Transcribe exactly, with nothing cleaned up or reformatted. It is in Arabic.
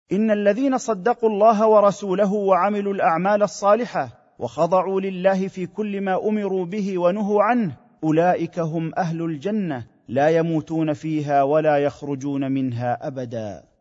ان الذين صدقوا الله ورسوله وعملوا الاعمال الصالحه وخضعوا لله في كل ما امروا به ونهوا عنه اولئك هم اهل الجنه لا يموتون فيها ولا يخرجون منها ابدا.